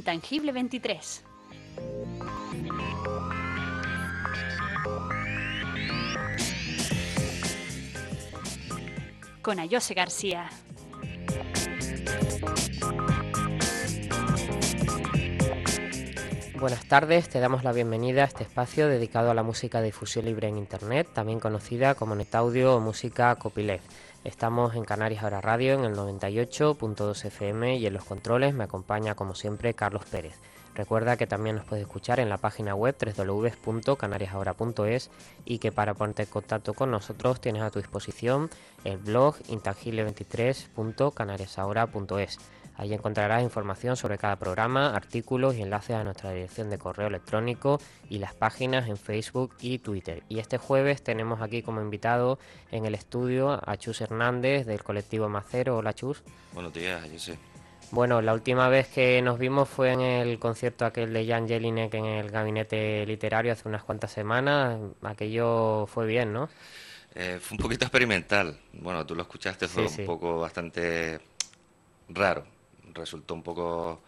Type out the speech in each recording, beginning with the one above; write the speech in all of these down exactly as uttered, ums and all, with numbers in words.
Intangible veintitrés. Con Ayose García. Buenas tardes, te damos la bienvenida a este espacio dedicado a la música de difusión libre en Internet, también conocida como NetAudio o música copyleft. Estamos en Canarias Ahora Radio en el noventa y ocho punto dos F M y en los controles me acompaña como siempre Carlos Pérez. Recuerda que también nos puedes escuchar en la página web doble u doble u doble u punto canarias ahora punto es y que para ponerte en contacto con nosotros tienes a tu disposición el blog intangible veintitrés punto canarias ahora punto es. Ahí encontrarás información sobre cada programa, artículos y enlaces a nuestra dirección de correo electrónico y las páginas en Facebook y Twitter. Y este jueves tenemos aquí como invitado en el estudio a Chus Hernández del colectivo Macero. Hola, Chus. Buenos días, yo sé. Bueno, la última vez que nos vimos fue en el concierto aquel de Jan Jelinek en el Gabinete Literario hace unas cuantas semanas. Aquello fue bien, ¿no? Eh, fue un poquito experimental. Bueno, tú lo escuchaste, fue Sí, un sí. poco bastante raro. Resultó un poco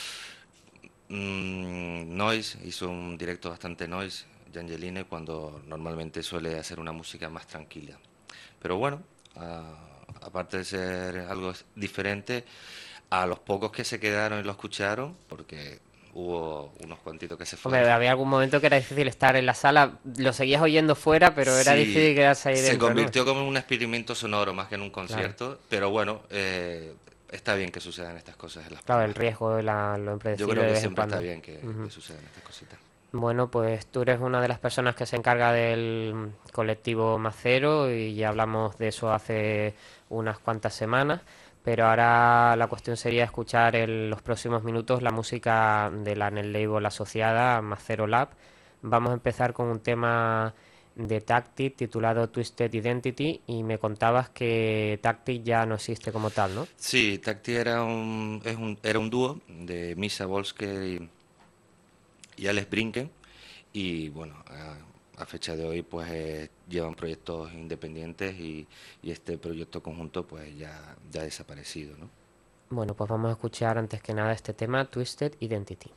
mm, noise, hizo un directo bastante noise, Jan Jelinek, cuando normalmente suele hacer una música más tranquila. Pero bueno, ah, aparte de ser algo diferente, a los pocos que se quedaron y lo escucharon, porque hubo unos cuantitos que se Hombre, fueron. había algún momento que era difícil estar en la sala, lo seguías oyendo fuera, pero era Sí, difícil quedarse ahí se dentro, ¿no? convirtió como en un experimento sonoro más que en un Claro, concierto, pero bueno, eh, está bien que sucedan estas cosas en las claro, el pruebas, ¿no? riesgo, la, lo Yo impredecible creo de que vez en siempre está cuando. bien que, Ujú. que sucedan estas cositas. Bueno, pues tú eres una de las personas que se encarga del colectivo Macero y ya hablamos de eso hace unas cuantas semanas, pero ahora la cuestión sería escuchar en los próximos minutos la música de la Net Label asociada Macero Lab. Vamos a empezar con un tema de Tactic titulado Twisted Identity y me contabas que Tactic ya no existe como tal, ¿no? Sí, Tacti era un, es un, era un dúo de Misa Volsker y, y Alex Brinken, y bueno, a, a fecha de hoy pues eh, llevan proyectos independientes y, y este proyecto conjunto pues ya, ya ha desaparecido, ¿no? Bueno, pues vamos a escuchar antes que nada este tema Twisted Identity.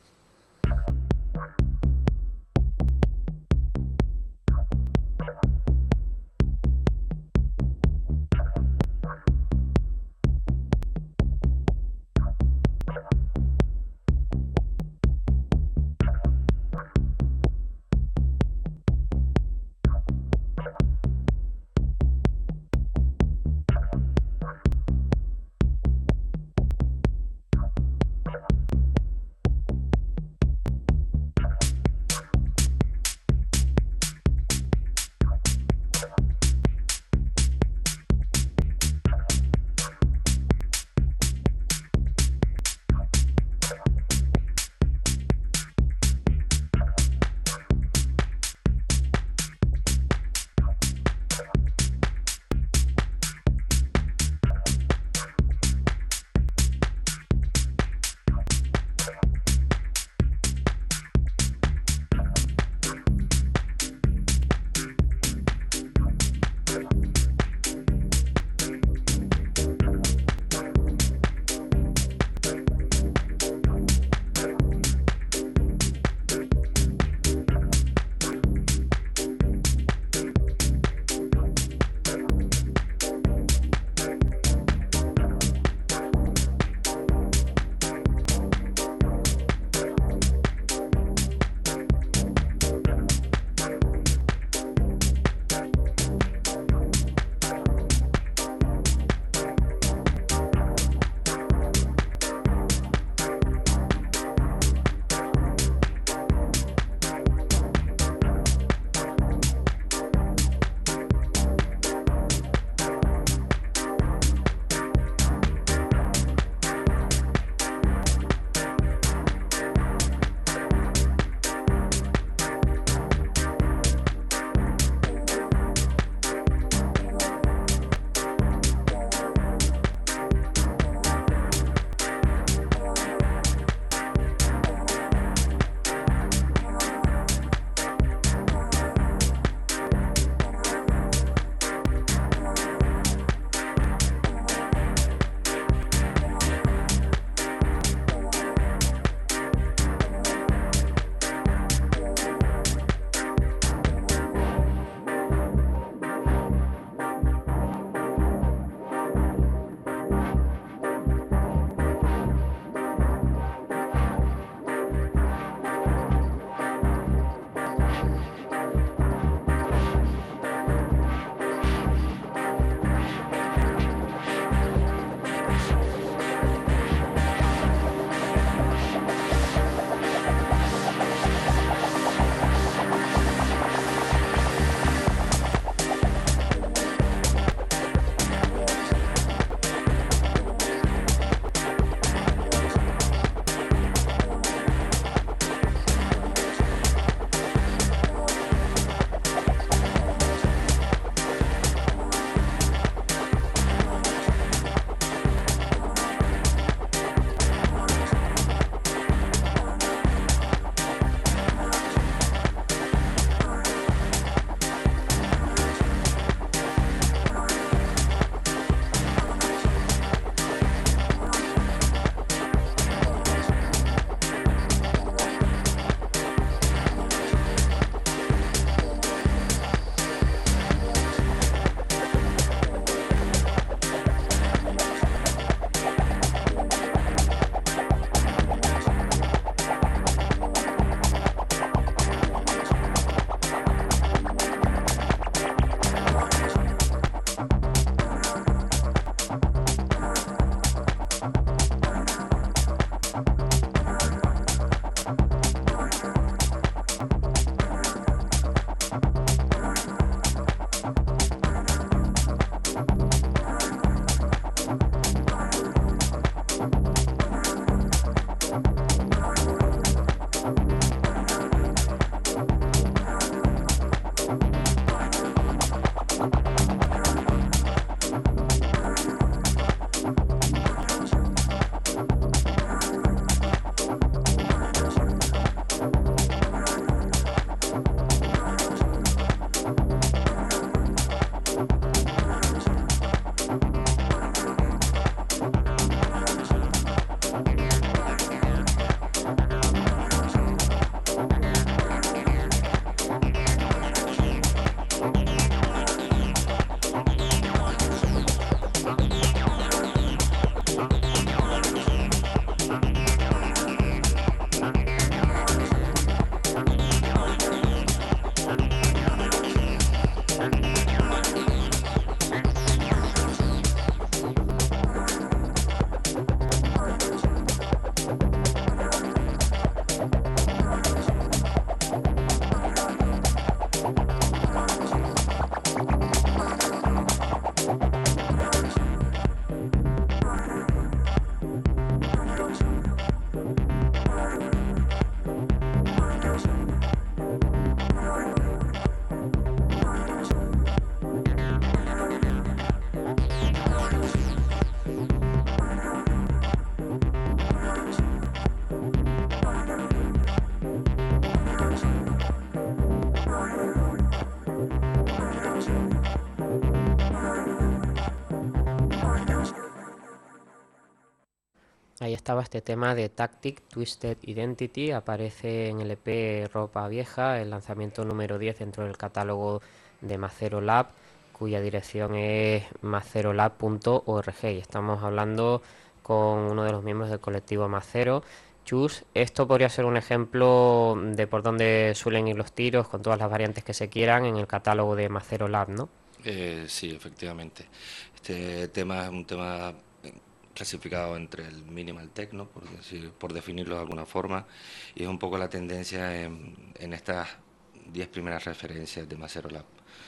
Ahí estaba este tema de Tactic Twisted Identity, aparece en el E P Ropa Vieja, el lanzamiento número diez dentro del catálogo de Macero Lab, cuya dirección es macerolab punto org, y estamos hablando con uno de los miembros del colectivo Macero. Chus, esto podría ser un ejemplo de por dónde suelen ir los tiros, con todas las variantes que se quieran, en el catálogo de Macero Lab, ¿no? Eh, sí, efectivamente. Este tema es un tema clasificado entre el minimal techno, por decir, por definirlo de alguna forma, y es un poco la tendencia en, en estas diez primeras referencias de Macero Lab.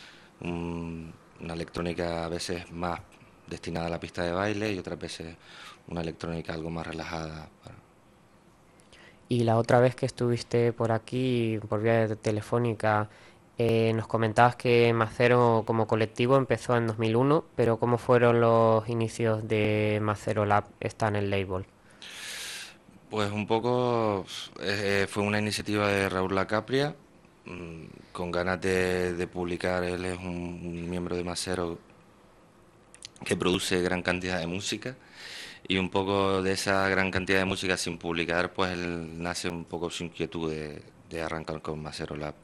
Un, una electrónica a veces más destinada a la pista de baile y otras veces una electrónica algo más relajada. Para... Y la otra vez que estuviste por aquí, por vía telefónica, Eh, nos comentabas que Macero como colectivo empezó en dos mil uno, pero ¿cómo fueron los inicios de Macero Lab? Está en el label. Pues un poco eh, fue una iniciativa de Raúl Lacapria, mmm, con ganas de, de publicar. Él es un, un miembro de Macero que produce gran cantidad de música, y un poco de esa gran cantidad de música sin publicar, pues él nace un poco su inquietud de, de arrancar con Macero Lab.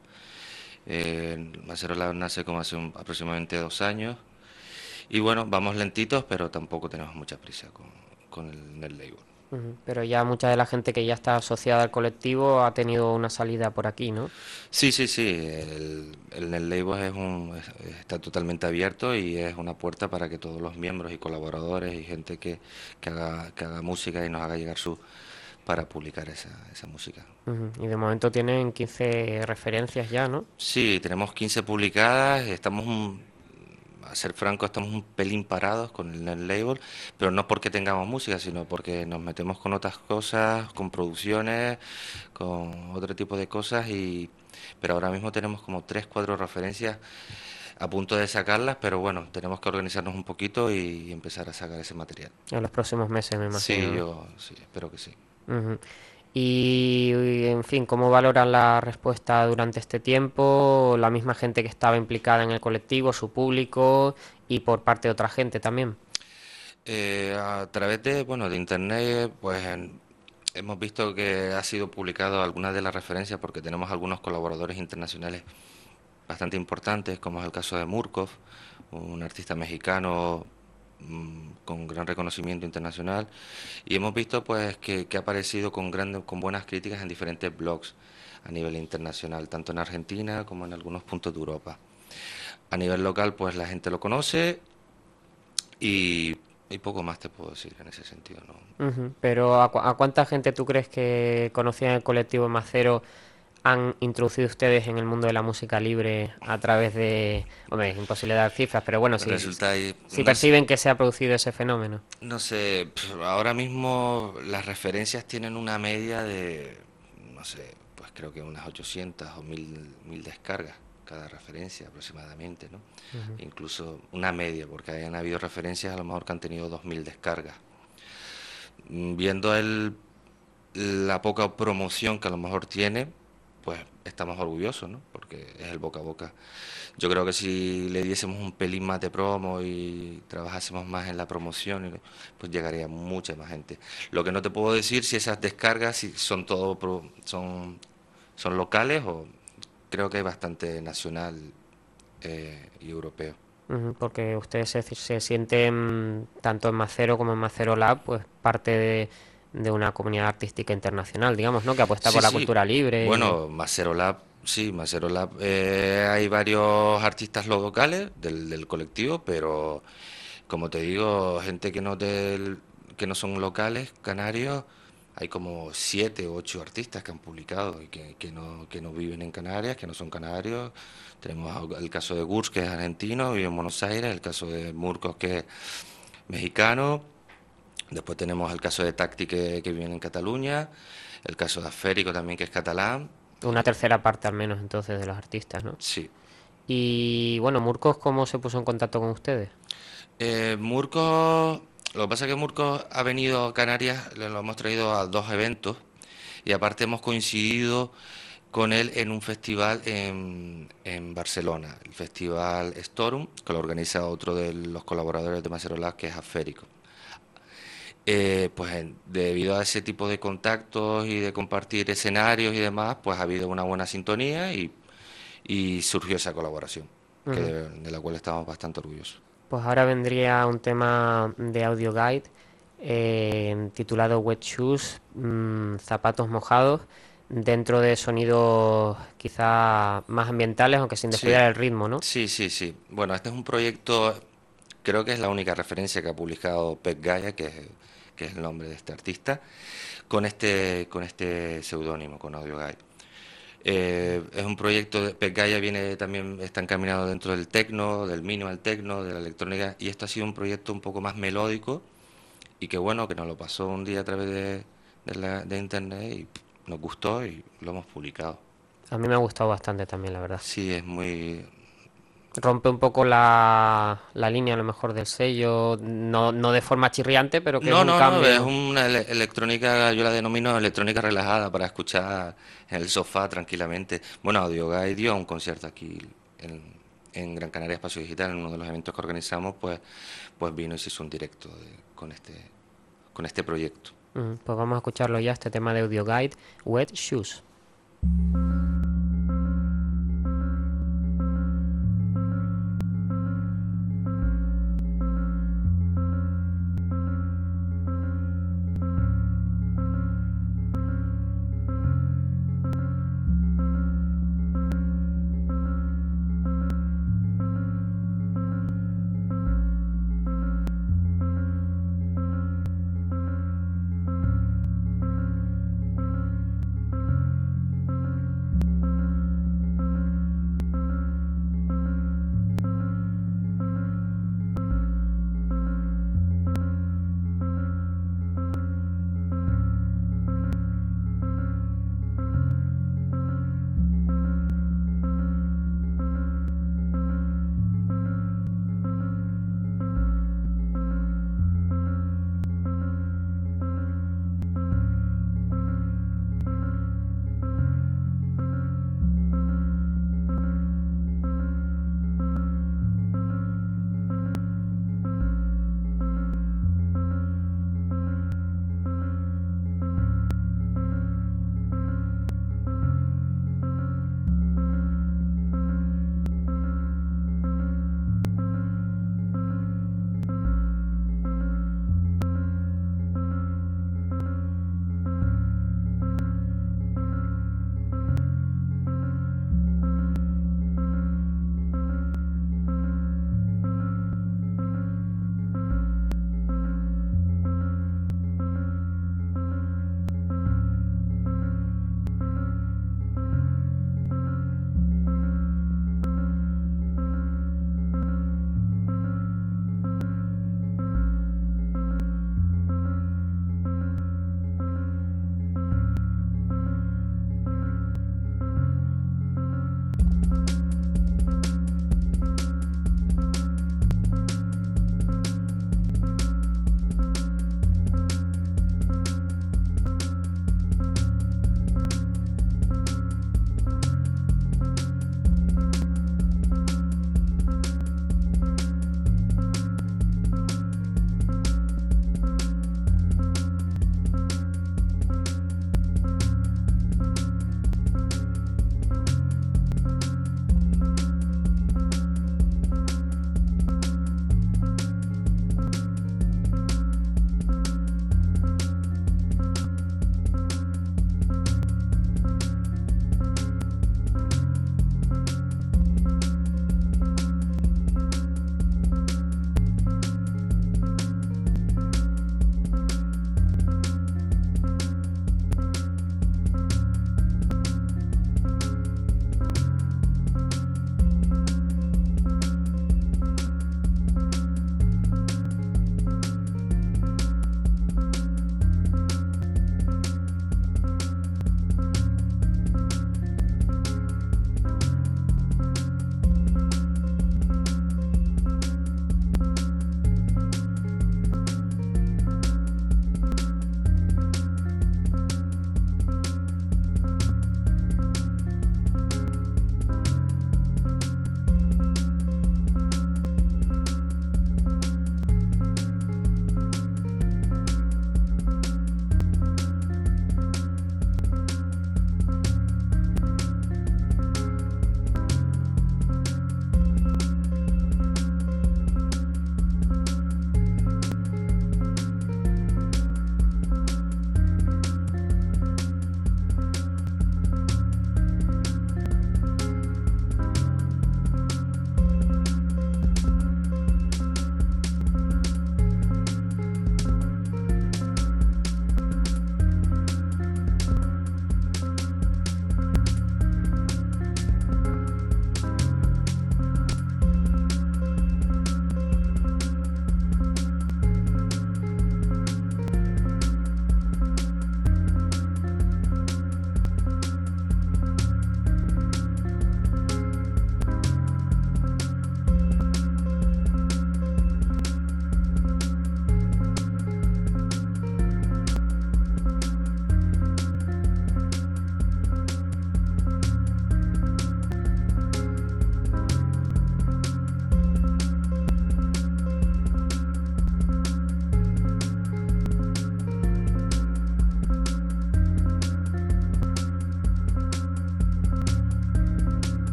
Eh, Macero Lab nace como hace un, aproximadamente dos años, y bueno, vamos lentitos, pero tampoco tenemos mucha prisa con, con el, el label. Uh-huh. Pero ya mucha de la gente que ya está asociada al colectivo ha tenido una salida por aquí, ¿no? Sí, sí, sí, el, el, el label es un, es- está totalmente abierto y es una puerta para que todos los miembros y colaboradores y gente que, que haga, que haga música y nos haga llegar su para publicar esa, esa música. Uh-huh. Y de momento tienen quince referencias ya, ¿no? Sí, tenemos quince publicadas, estamos, un- a ser franco, estamos un pelín parados con el net label, pero no porque tengamos música, sino porque nos metemos con otras cosas, con producciones, con otro tipo de cosas, y pero ahora mismo tenemos como tres, cuatro referencias a punto de sacarlas, pero bueno, tenemos que organizarnos un poquito y empezar a sacar ese material. En los próximos meses, me imagino, Sí, ¿no? yo sí, espero que sí. Ujú. Y, y, en fin, ¿cómo valoran la respuesta durante este tiempo? La misma gente que estaba implicada en el colectivo, su público y por parte de otra gente también. Eh, a través de, bueno, de internet, pues en- hemos visto que ha sido publicado algunas de las referencias porque tenemos algunos colaboradores internacionales bastante importantes, como es el caso de Murkov, un artista mexicano mm, con gran reconocimiento internacional, y hemos visto pues que, que ha aparecido con grandes, con buenas críticas en diferentes blogs a nivel internacional, tanto en Argentina como en algunos puntos de Europa. A nivel local, pues la gente lo conoce y, y poco más te puedo decir en ese sentido, ¿no? Ujú. Pero ¿a, cu- a cuánta gente tú crees que conocían el colectivo Macero han introducido ustedes en el mundo de la música libre a través de... Hombre, es imposible dar cifras, pero bueno, si, Resulta ahí, si no sé, perciben que se ha producido ese fenómeno. no sé, pf, ahora mismo las referencias tienen una media de, no sé, pues creo que unas ochocientas o mil mil descargas cada referencia aproximadamente, ¿no? Ujú. Incluso una media, porque hayan habido referencias a lo mejor que han tenido dos mil descargas. Mm, Viendo el, la poca promoción que a lo mejor tiene, pues estamos orgullosos, ¿no? Porque es el boca a boca. Yo creo que si le diésemos un pelín más de promo y trabajásemos más en la promoción, y- pues llegaría mucha más gente. Lo que no te puedo decir si esas descargas si son todo pro- son son locales, o creo que hay bastante nacional eh, y europeo. Ujú. Porque ustedes se, se sienten, tanto en Macero como en Macero Lab, pues parte de, de una comunidad artística internacional, digamos, ¿no? Que apuesta Sí, por la sí. cultura libre. Bueno, Macero Lab Sí, Macero Lab, eh, hay varios artistas locales del, del colectivo, pero como te digo, gente que no del, que no son locales, canarios, hay como siete o ocho artistas que han publicado y que, que no, que no viven en Canarias, que no son canarios. Tenemos al- el caso de Gurs, que es argentino, vive en Buenos Aires, el caso de Murcos, que es mexicano. Después tenemos el caso de Tacti, que, que vive en Cataluña, el caso de Aférico también, que es catalán. Una tercera parte al menos entonces de los artistas, ¿no? Sí. Y bueno, Murcos, ¿cómo se puso en contacto con ustedes? Eh, Murcos, lo que pasa es que Murcos ha venido a Canarias, le lo hemos traído a dos eventos y aparte hemos coincidido con él en un festival en, en Barcelona, el Festival Storum, que lo organiza otro de los colaboradores de Macero Lab, que es Aférico. Eh, pues en- debido a ese tipo de contactos y de compartir escenarios y demás, pues ha habido una buena sintonía y, y surgió esa colaboración, que Ujú. de, de la cual estamos bastante orgullosos. Pues ahora vendría un tema de audio guide eh, titulado Wet Shoes, mm, zapatos mojados, dentro de sonidos quizá más ambientales, aunque sin Sí, descuidar el ritmo, ¿no? sí, sí, sí. Bueno, este es un proyecto, creo que es la única referencia que ha publicado Pep Gaia, que es, que es el nombre de este artista, con este, con este seudónimo, con Audio Guide. Eh, es un proyecto, de, Pep Gaia viene también, está encaminado dentro del techno, del minimal techno, de la electrónica, y esto ha sido un proyecto un poco más melódico, y que bueno, que nos lo pasó un día a través de, de la- de internet y nos gustó y lo hemos publicado. A mí me ha gustado bastante también, la verdad. Sí, es muy, Rompe un poco la, la línea a lo mejor del sello, no, no de forma chirriante, pero que es no, un no, no, es cambio. una ele- electrónica, yo la denomino electrónica relajada para escuchar en el sofá tranquilamente. Bueno, Audio Guide dio un concierto aquí en, en Gran Canaria Espacio Digital, en uno de los eventos que organizamos, pues, pues vino y se hizo un directo de- con este, con este proyecto. Mm, Pues vamos a escucharlo ya, este tema de Audio Guide, Wet Shoes.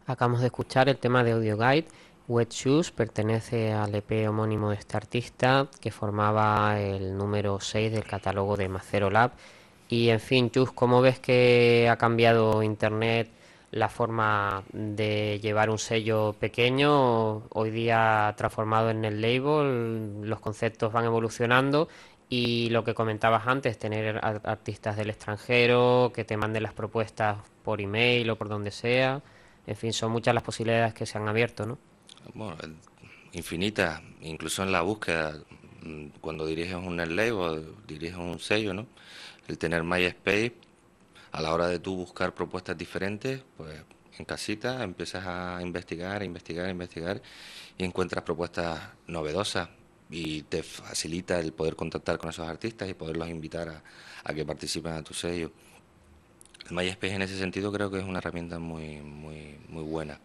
Acabamos de escuchar el tema de Audio Guide. Wet Shoes pertenece al E P homónimo de este artista, que formaba el número seis del catálogo de Macero Lab. Y en fin, Chus, ¿cómo ves que ha cambiado Internet la forma de llevar un sello pequeño? Hoy día transformado en el label, los conceptos van evolucionando y lo que comentabas antes, tener ar- artistas del extranjero que te manden las propuestas por email o por donde sea. En fin, son muchas las posibilidades que se han abierto, ¿no? Bueno, eh, infinitas, incluso en la búsqueda, mm, cuando diriges un label o diriges un sello, ¿no? El tener MySpace, a la hora de tú buscar propuestas diferentes, pues en casita empiezas a investigar, investigar, investigar y encuentras propuestas novedosas y te facilita el poder contactar con esos artistas y poderlos invitar a, a que participen a tu sello. El MySpace en ese sentido creo que es una herramienta muy, muy, muy buena.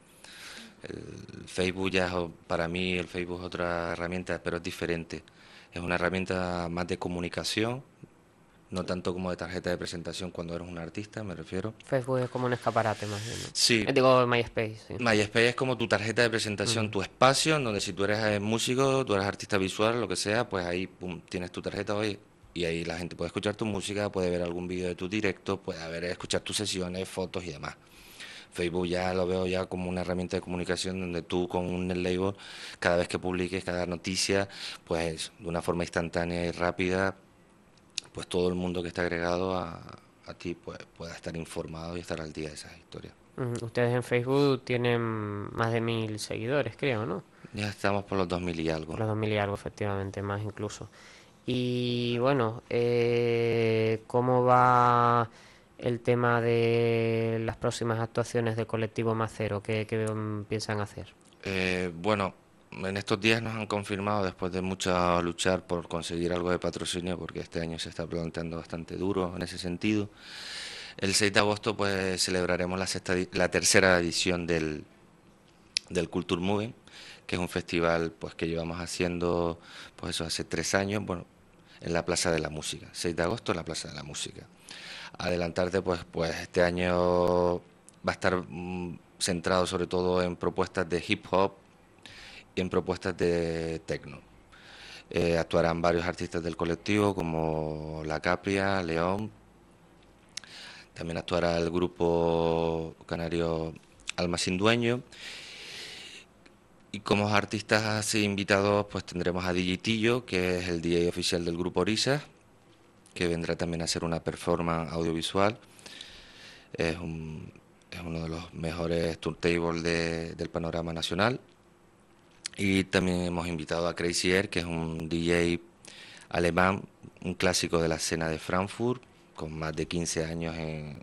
El Facebook ya es, o- para mí el Facebook es otra herramienta, pero es diferente. Es una herramienta más de comunicación, no tanto como de tarjeta de presentación cuando eres un artista, me refiero. Facebook es como un escaparate más bien, ¿no? Sí, Eh, Digo, MySpace, sí. MySpace es como tu tarjeta de presentación, Ujú. tu espacio, en donde si tú eres eh, músico, tú eres artista visual, lo que sea, pues ahí pum, tienes tu tarjeta hoy y ahí la gente puede escuchar tu música, puede ver algún vídeo de tu directo, puede ver, escuchar tus sesiones, fotos y demás. Facebook ya lo veo ya como una herramienta de comunicación donde tú con un label, cada vez que publiques cada noticia, pues de una forma instantánea y rápida, pues todo el mundo que está agregado a, a ti pues, pueda estar informado y estar al día de esas historias. Ujú. Ustedes en Facebook tienen más de mil seguidores, creo, ¿no? Ya estamos por los dos mil y algo. Por los dos mil y algo, efectivamente, más incluso. Y bueno, eh, ¿cómo va el tema de las próximas actuaciones del colectivo Macero? ¿Qué, qué, mm, piensan hacer? Eh, bueno, en estos días nos han confirmado, después de mucho luchar por conseguir algo de patrocinio, porque este año se está planteando bastante duro en ese sentido. El seis de agosto pues celebraremos la, sexta, edi- la tercera edición del, del Culture Moving, que es un festival pues que llevamos haciendo pues eso hace tres años, bueno, en la Plaza de la Música, seis de agosto en la Plaza de la Música. Adelantarte pues pues este año va a estar mm, centrado sobre todo en propuestas de hip hop y en propuestas de techno. Eh, actuarán varios artistas del colectivo como La Capria, León, también actuará el grupo canario Alma Sin Dueño. Y como artistas así invitados, pues tendremos a Digitillo, que es el D J oficial del grupo Orisa, que vendrá también a hacer una performance audiovisual. Es, un- es uno de los mejores turntables de- del panorama nacional. Y también hemos invitado a Crazy Air, que es un D J alemán, un clásico de la escena de Frankfurt, con más de quince años en,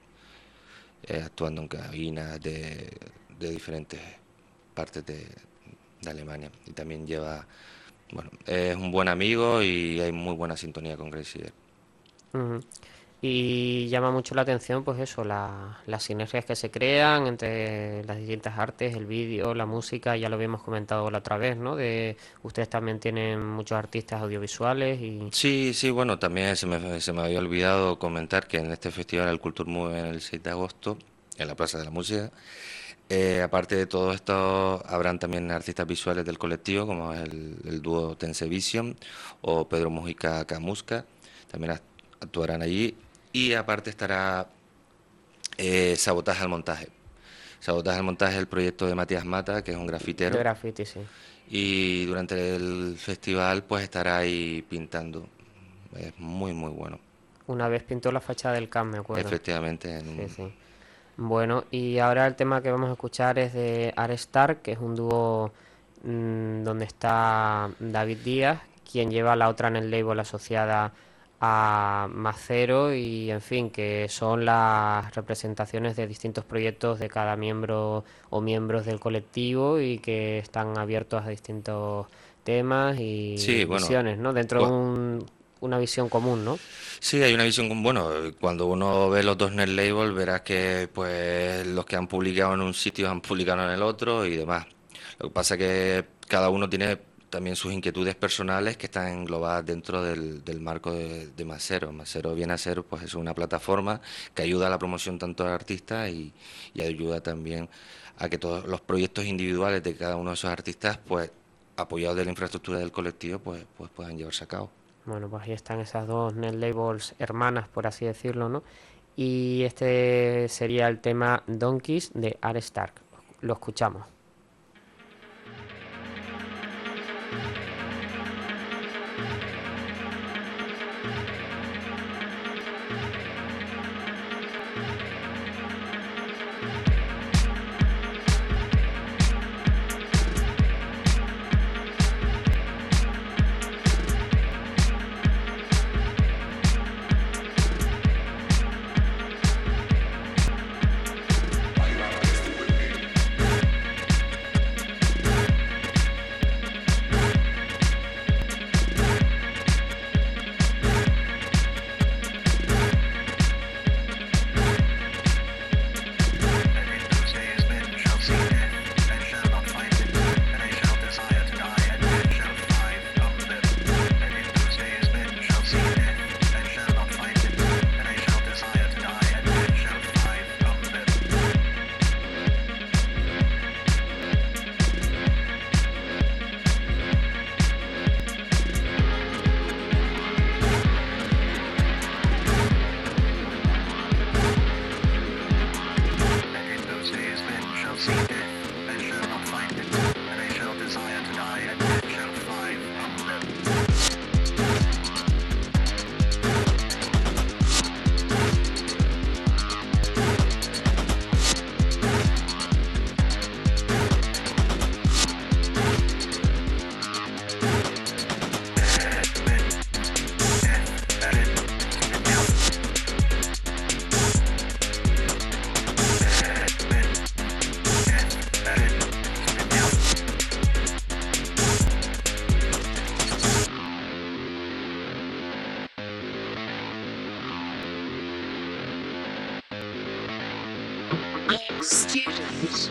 eh, actuando en cabinas de, de diferentes partes de, de Alemania. Y también lleva, bueno, es un buen amigo y hay muy buena sintonía con Crazy Air. Ujú. Y llama mucho la atención, pues eso, la- las sinergias que se crean entre las distintas artes, el vídeo, la música, ya lo habíamos comentado la otra vez, ¿no? De ustedes también tienen muchos artistas audiovisuales y Sí, sí, bueno, también se me, se me había olvidado comentar que en este festival, el Culture Move, en el seis de agosto, en la Plaza de la Música, eh, aparte de todo esto, habrán también artistas visuales del colectivo, como es el, el dúo Tense Vision o Pedro Mujica Camusca, también act- actuarán allí. Y aparte estará eh, Sabotaje al Montaje. Sabotaje al Montaje es el proyecto de Matías Mata, que es un de grafitero, graffiti, sí. y durante el festival pues estará ahí pintando. Es muy, muy bueno. Una vez pintó la fachada del C A M, me acuerdo. Efectivamente, en Sí, un... sí. Bueno, y ahora el tema que vamos a escuchar es de Arestar, que es un dúo mm, donde está David Díaz, quien lleva la otra en el label asociada a Macero y en fin, que son las representaciones de distintos proyectos de cada miembro o miembros del colectivo y que están abiertos a distintos temas y Sí, bueno, visiones, ¿no? Dentro de cua- un- una visión común, ¿no? sí, hay una visión, con- bueno, cuando uno ve los dos net label verás que pues los que han publicado en un sitio han publicado en el otro y demás. Lo que pasa que cada uno tiene también sus inquietudes personales que están englobadas dentro del, del marco de, de Macero. Macero viene a ser pues es una plataforma que ayuda a la promoción tanto al artista y, y ayuda también a que todos los proyectos individuales de cada uno de esos artistas, pues apoyados de la infraestructura del colectivo, pues, pues puedan llevarse a cabo. Bueno, pues ahí están esas dos net labels hermanas, por así decirlo, ¿no? Y este sería el tema Donkeys de Are Stark. Lo escuchamos. Students.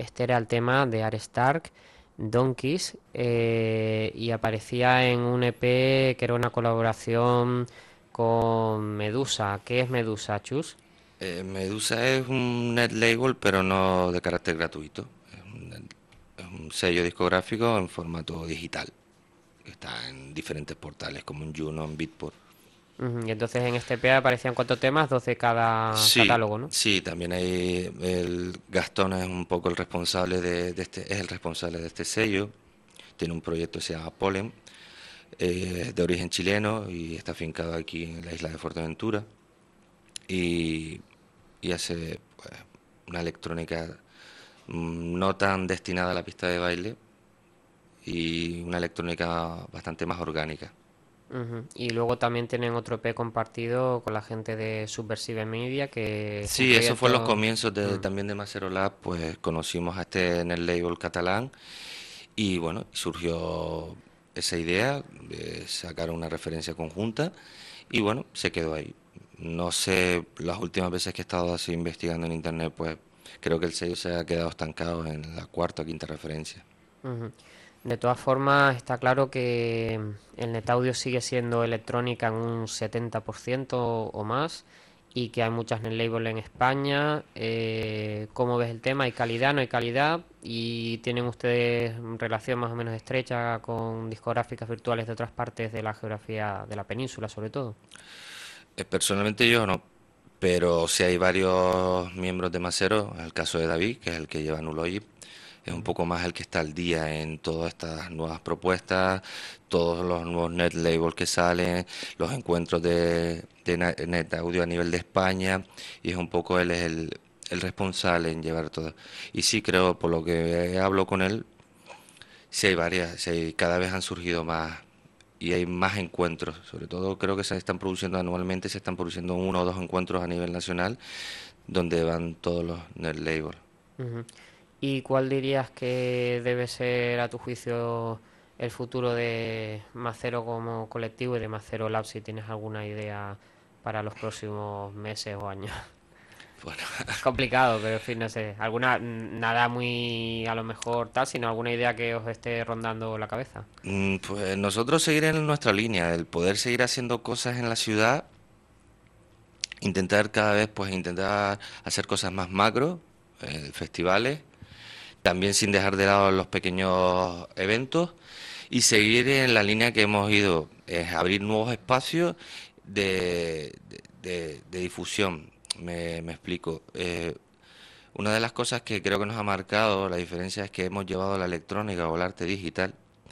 este era el tema de Arya Stark, Donkeys, eh, y aparecía en un E P que era una colaboración con Medusa. ¿Qué es Medusa, Chus? Eh, Medusa es un net label, pero no de carácter gratuito. Es un, net- es un sello discográfico en formato digital, que está en diferentes portales como en Juno, en Beatport. Ujú. Y entonces en este E P aparecían cuatro temas, dos de cada Sí, catálogo, ¿no? sí, también hay el Gastón es un poco el responsable de, de este, es el responsable de este sello. Tiene un proyecto que se llama Polen, eh, es de origen chileno y está afincado aquí en la isla de Fuerteventura y, y hace pues, una electrónica mm, no tan destinada a la pista de baile y una electrónica bastante más orgánica. Ujú. Y luego también tienen otro E P compartido con la gente de Subversive Media, que es un Sí, eso fue en los proyecto... comienzos de, Mm. también de Macero Lab, pues conocimos a este en el label catalán y bueno, surgió esa idea de sacar una referencia conjunta y bueno, se quedó ahí. No sé, las últimas veces que he estado así investigando en internet, pues creo que el sello se ha quedado estancado en la cuarta o quinta referencia. Ujú. De todas formas, está claro que el NetAudio sigue siendo electrónica en un setenta por ciento o más y que hay muchas netlabels en España. Eh, ¿cómo ves el tema? ¿Hay calidad? ¿No hay calidad? ¿Y tienen ustedes relación más o menos estrecha con discográficas virtuales de otras partes de la geografía de la península, sobre todo? Eh, personalmente yo no, pero sí hay varios miembros de Macero, en el caso de David, que es el que lleva Nulogic, es un poco más el que está al día en todas estas nuevas propuestas, todos los nuevos net labels que salen, los encuentros de, de na- net audio a nivel de España, y es un poco él es el, el responsable en llevar todo. Y sí creo, por lo que hablo con él, sí hay varias, sí hay- cada vez han surgido más y hay más encuentros. Sobre todo creo que se están produciendo anualmente, se están produciendo uno o dos encuentros a nivel nacional donde van todos los net labels. Ujú. ¿Y cuál dirías que debe ser, a tu juicio, el futuro de Macero como colectivo y de Macero Lab, si tienes alguna idea para los próximos meses o años? Bueno, Es complicado, pero en fin, no sé. Alguna, nada muy a lo mejor tal, sino alguna idea que os esté rondando la cabeza. mm, pues nosotros seguir en nuestra línea, el poder seguir haciendo cosas en la ciudad, intentar cada vez, pues intentar hacer cosas más macro, eh, festivales, también sin dejar de lado los pequeños eventos y seguir en la línea que hemos ido, es abrir nuevos espacios de, de- de- de difusión. Me, me explico. Eh, una de las cosas que creo que nos ha marcado la diferencia es que hemos llevado la electrónica o el arte digital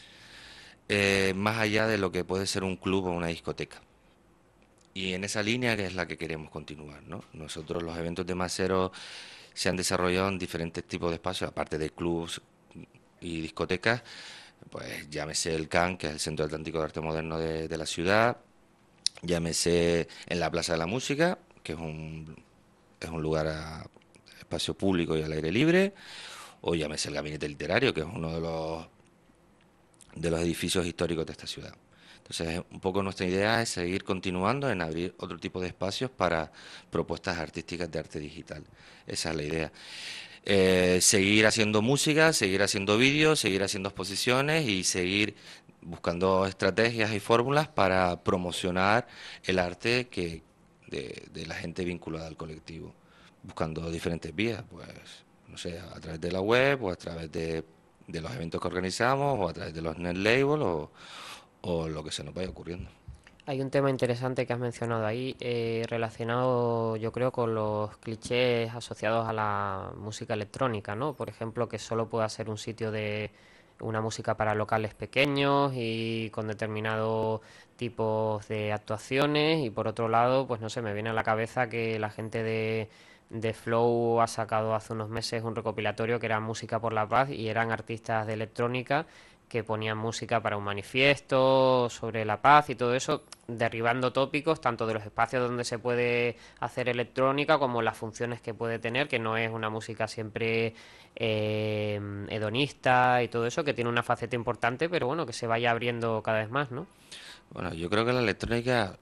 eh, más allá de lo que puede ser un club o una discoteca. Y en esa línea que es la que queremos continuar, ¿no? Nosotros los eventos de Macero se han desarrollado en diferentes tipos de espacios, aparte de clubs y discotecas, pues llámese el C A N, que es el Centro Atlántico de Arte Moderno de, de la ciudad, llámese en la Plaza de la Música, que es un, es un lugar a espacio público y al aire libre, o llámese el Gabinete Literario, que es uno de los de los edificios históricos de esta ciudad. Entonces, un poco nuestra idea es seguir continuando en abrir otro tipo de espacios para propuestas artísticas de arte digital. Esa es la idea. Eh, seguir haciendo música, seguir haciendo vídeos, seguir haciendo exposiciones y seguir buscando estrategias y fórmulas para promocionar el arte que de, de la gente vinculada al colectivo, buscando diferentes vías, pues no sé, a través de la web o a través de, de los eventos que organizamos o a través de los net labels o, o lo que se nos vaya ocurriendo. Hay un tema interesante que has mencionado ahí, eh, relacionado yo creo con los clichés asociados a la música electrónica, ¿no? Por ejemplo, que solo pueda ser un sitio de una música para locales pequeños y con determinados tipos de actuaciones y por otro lado, pues no sé, me viene a la cabeza que la gente de, de Flow ha sacado hace unos meses un recopilatorio que era Música por la Paz y eran artistas de electrónica que ponían música para un manifiesto sobre la paz y todo eso, derribando tópicos tanto de los espacios donde se puede hacer electrónica como las funciones que puede tener, que no es una música siempre eh, hedonista y todo eso, que tiene una faceta importante, pero bueno, que se vaya abriendo cada vez más, ¿no? Bueno, yo creo que la electrónica,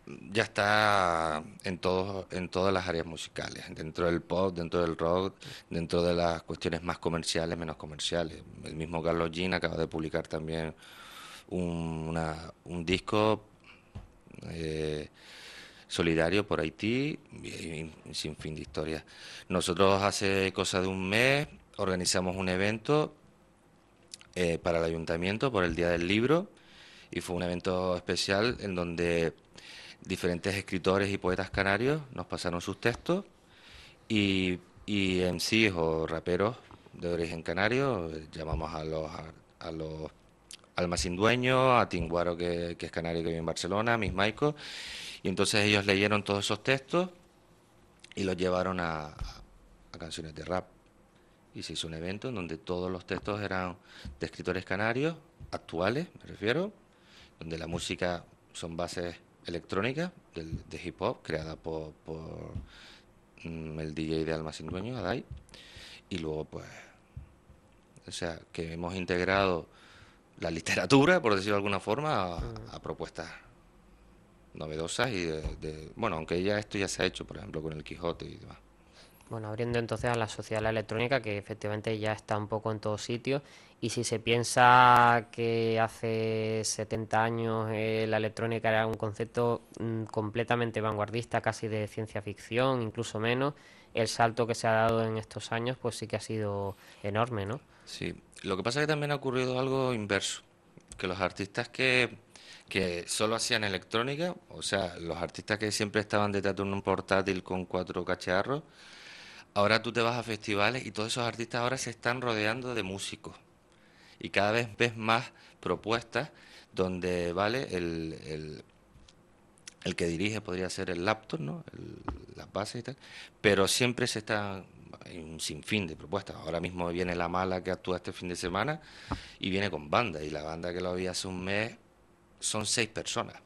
ya está en todos, en todas las áreas musicales, dentro del pop, dentro del rock, dentro de las cuestiones más comerciales, menos comerciales. El mismo Carlos Jean acaba de publicar también un, una- un disco eh, solidario por Haití y, y sin fin de historias. Nosotros hace cosa de un mes organizamos un evento eh, para el ayuntamiento por el Día del Libro y fue un evento especial en donde diferentes escritores y poetas canarios nos pasaron sus textos y, y M Cs o raperos de origen canario, eh, llamamos a los, a, a los Alma Sin Dueño, a Tinguaro que, que es canario que vive en Barcelona, a Miss Maiko, y entonces ellos leyeron todos esos textos y los llevaron a, a canciones de rap. Y se hizo un evento en donde todos los textos eran de escritores canarios, actuales, me refiero, donde la música son bases electrónicas del- de hip hop, creada por, por, mm, el D J de Alma Sin Dueño, Adai. Y luego, pues, o sea, que hemos integrado la literatura, por decirlo de alguna forma, a, Mm. a propuestas novedosas y de, de- bueno, aunque ya esto ya se ha hecho, por ejemplo, con el Quijote y demás. Bueno, abriendo entonces a la sociedad de la electrónica, que efectivamente ya está un poco en todos sitios, y si se piensa que hace setenta años eh, la electrónica era un concepto mm, completamente vanguardista, casi de ciencia ficción, incluso menos, el salto que se ha dado en estos años, pues sí que ha sido enorme, ¿no? Sí, lo que pasa es que también ha ocurrido algo inverso, que los artistas que, que solo hacían electrónica, o sea, los artistas que siempre estaban detrás de un portátil con cuatro cacharros, ahora tú te vas a festivales y todos esos artistas ahora se están rodeando de músicos y cada vez ves más propuestas donde, vale, el, el, el que dirige podría ser el laptop, ¿no? El- las bases y tal, pero siempre se está, hay un sinfín de propuestas. Ahora mismo viene La Mala que actúa este fin de semana y viene con banda, y la banda que lo había hace un mes son seis personas.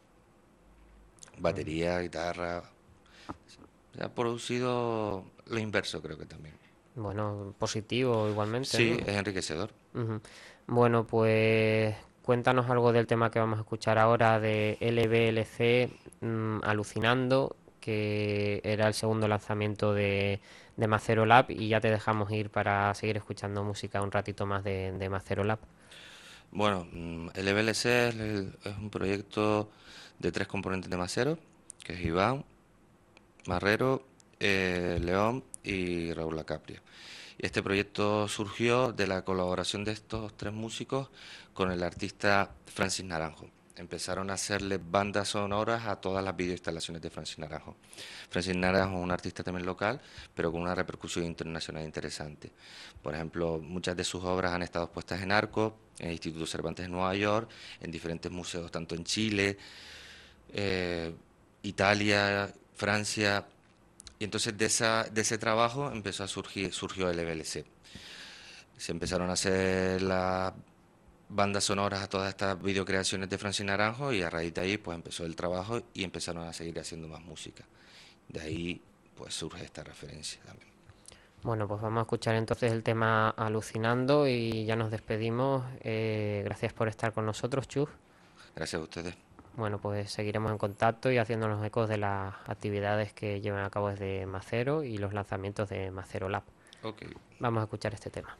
Batería, guitarra. Se ha producido lo inverso, creo que también. Bueno, positivo igualmente, Sí, ¿no? es enriquecedor. Ujú. Bueno, pues cuéntanos algo del tema que vamos a escuchar ahora de L B L C, mm, Alucinando, que era el segundo lanzamiento de, de Macero Lab, y ya te dejamos ir para seguir escuchando música un ratito más de, de Macero Lab. Bueno, mm, el E B L C es, el- es un proyecto de tres componentes de Macero, que es Iván, Marrero, eh, León y Raúl Lacapria. Y este proyecto surgió de la colaboración de estos tres músicos con el artista Francis Naranjo. Empezaron a hacerle bandas sonoras a todas las videoinstalaciones de Francis Naranjo. Francis Naranjo es un artista también local, pero con una repercusión internacional interesante. Por ejemplo, muchas de sus obras han estado expuestas en Arco, en el Instituto Cervantes de Nueva York, en diferentes museos, tanto en Chile, eh, Italia, Francia, y entonces de, esa, de ese trabajo empezó a surgir, surgió el E B L C. Se empezaron a hacer las bandas sonoras a todas estas videocreaciones de Francis Naranjo y a raíz de ahí pues empezó el trabajo y empezaron a seguir haciendo más música. De ahí pues surge esta referencia también. Bueno, pues vamos a escuchar entonces el tema Alucinando y ya nos despedimos. Eh, gracias por estar con nosotros, Chus. Gracias a ustedes. Bueno, pues seguiremos en contacto y haciéndonos ecos de las actividades que llevan a cabo desde Macero y los lanzamientos de Macero Lab. Ok. Vamos a escuchar este tema.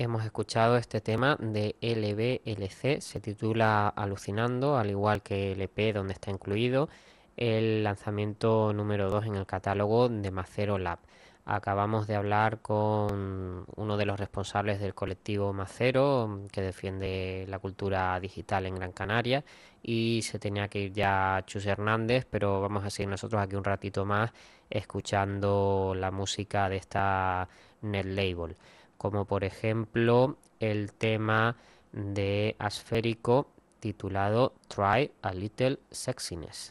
hemos escuchado este tema de L B L C, se titula Alucinando, al igual que el E P donde está incluido, el lanzamiento número dos en el catálogo de Macero Lab. Acabamos de hablar con uno de los responsables del colectivo Macero, que defiende la cultura digital en Gran Canaria, y se tenía que ir ya Chus Hernández, pero vamos a seguir nosotros aquí un ratito más escuchando la música de esta net label, como por ejemplo el tema de Asférico titulado Try a Little Sexiness.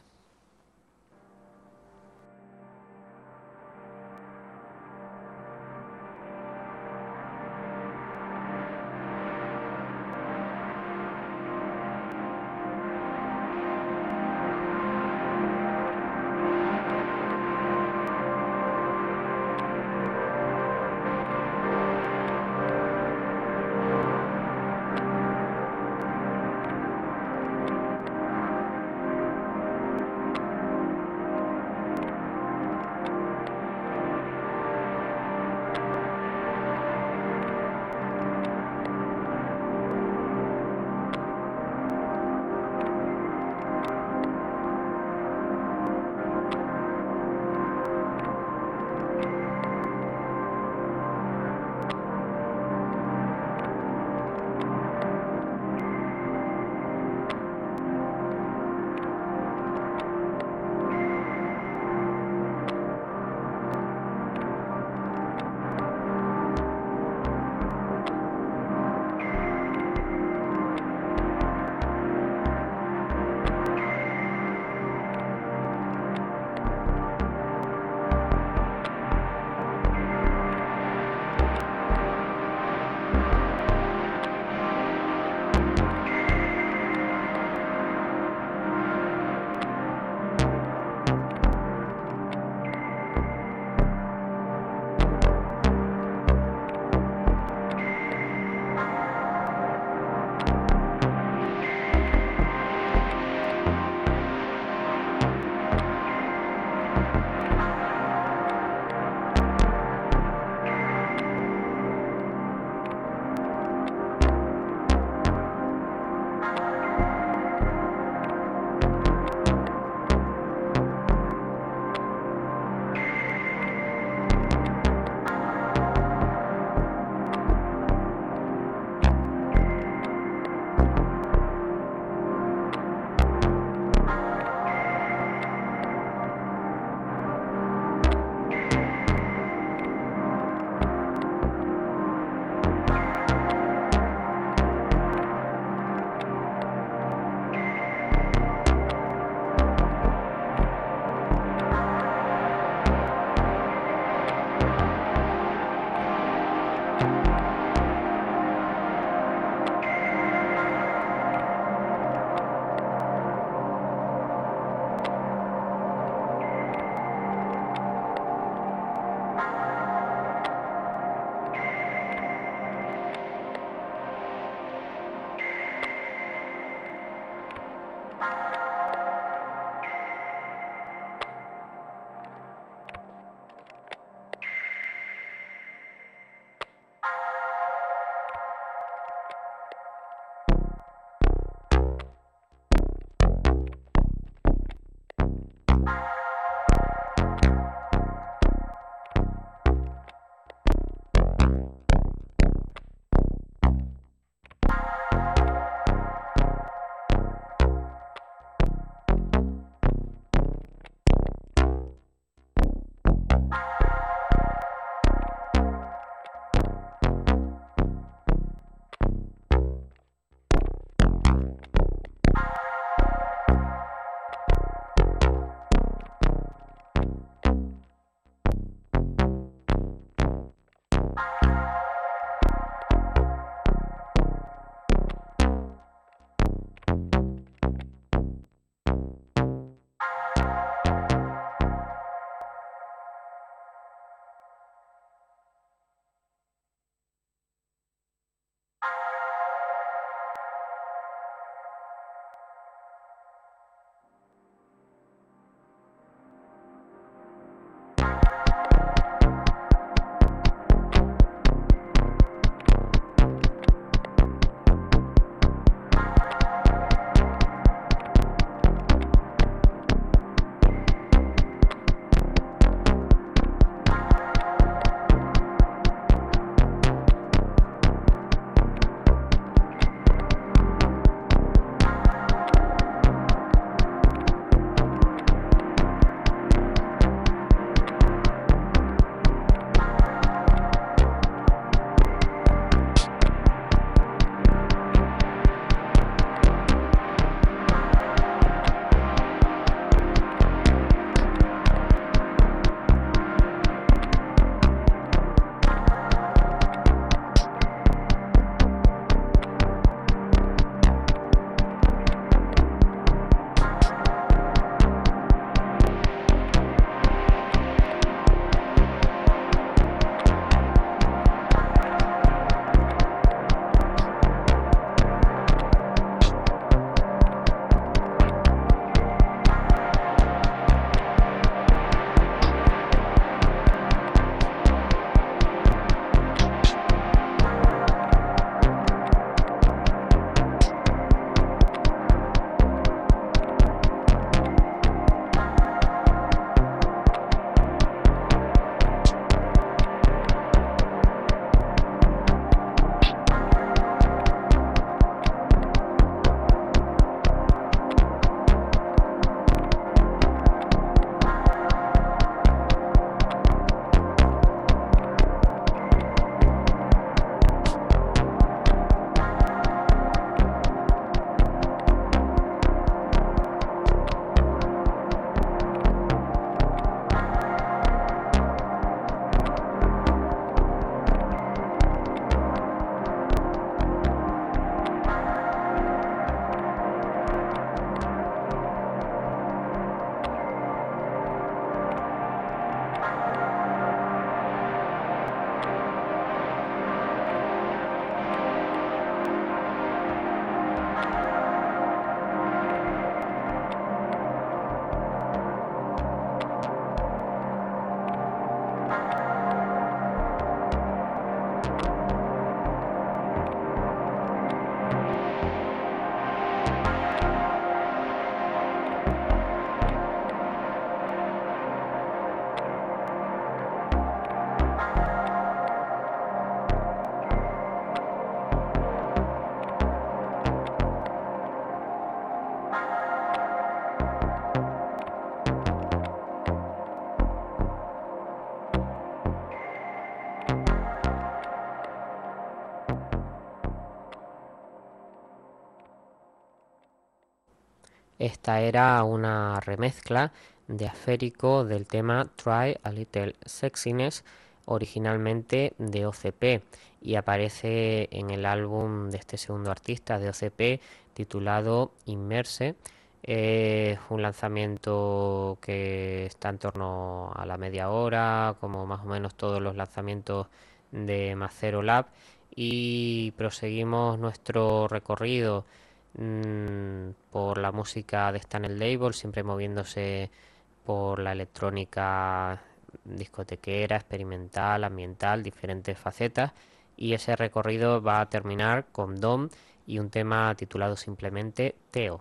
Esta era una remezcla de Aférico del tema Try a Little Sexiness, originalmente de O C P, y aparece en el álbum de este segundo artista de O C P titulado Immerse. Es un lanzamiento que está en torno a la media hora, como más o menos todos los lanzamientos de Macero Lab, y proseguimos nuestro recorrido mmm, por la música de Stanley Label, siempre moviéndose por la electrónica discotequera, experimental, ambiental, diferentes facetas, y ese recorrido va a terminar con Dom y un tema titulado simplemente Teo.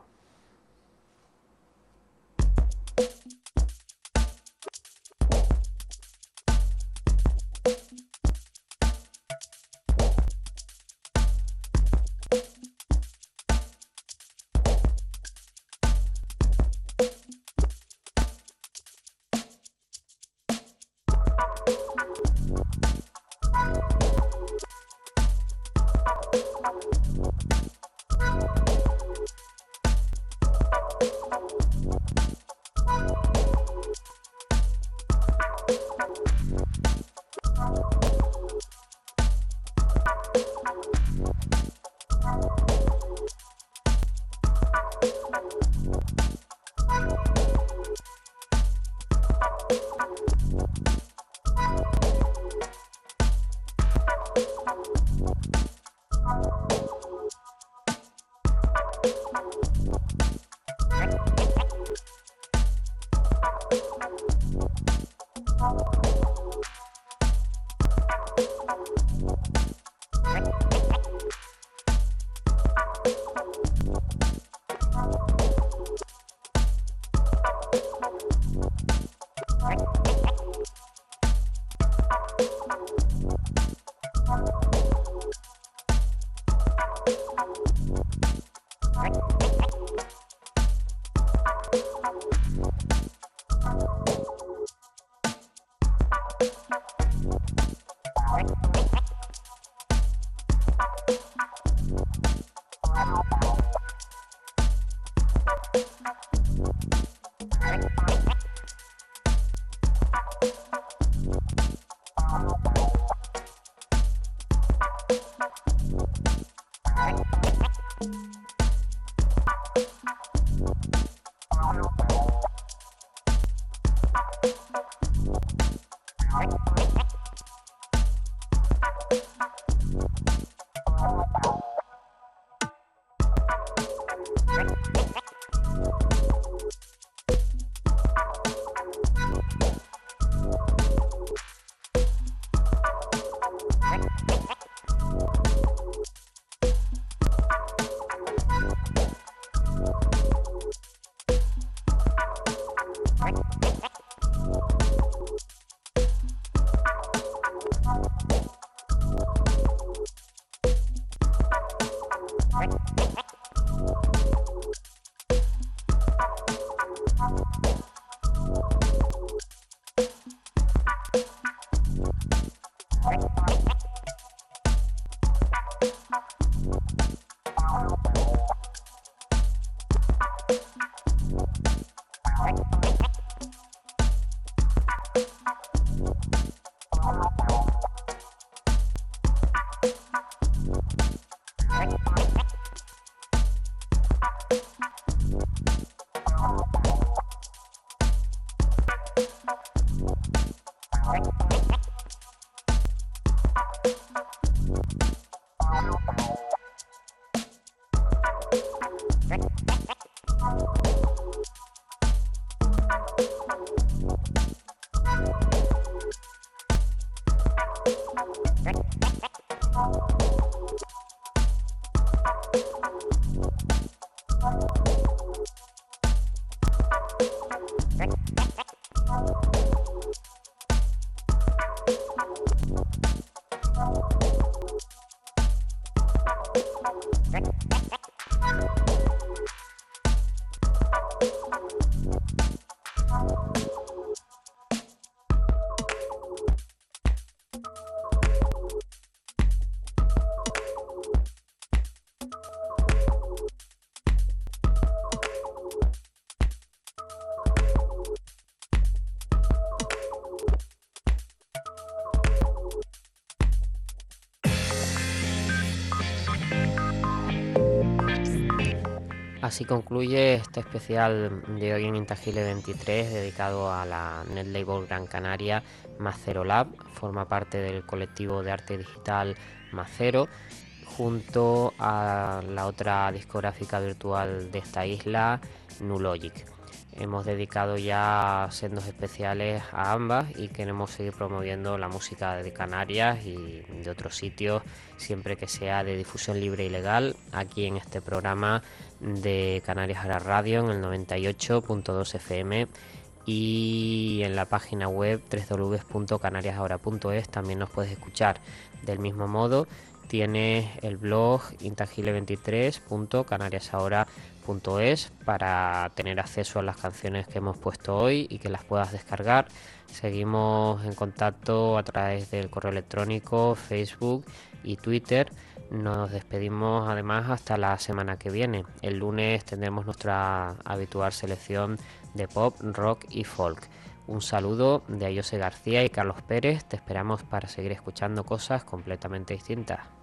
Así concluye este especial de hoy en Intangible veintitrés dedicado a la Net Label Gran Canaria Macero Lab. Forma parte del colectivo de arte digital Macero, junto a la otra discográfica virtual de esta isla, Nulogic. Hemos dedicado ya sendos especiales a ambas y queremos seguir promoviendo la música de Canarias y de otros sitios, siempre que sea de difusión libre y legal, aquí en este programa de Canarias Ahora Radio en el noventa y ocho punto dos F M, y en la página web doble u doble u doble u punto canarias ahora punto es también nos puedes escuchar. Del mismo modo, tienes el blog intangible veintitrés punto canarias ahora punto es para tener acceso a las canciones que hemos puesto hoy y que las puedas descargar. Seguimos en contacto a través del correo electrónico, Facebook y Twitter. Nos despedimos además hasta la semana que viene. El lunes tendremos nuestra habitual selección de pop, rock y folk. Un saludo de Ayose García y Carlos Pérez. Te esperamos para seguir escuchando cosas completamente distintas.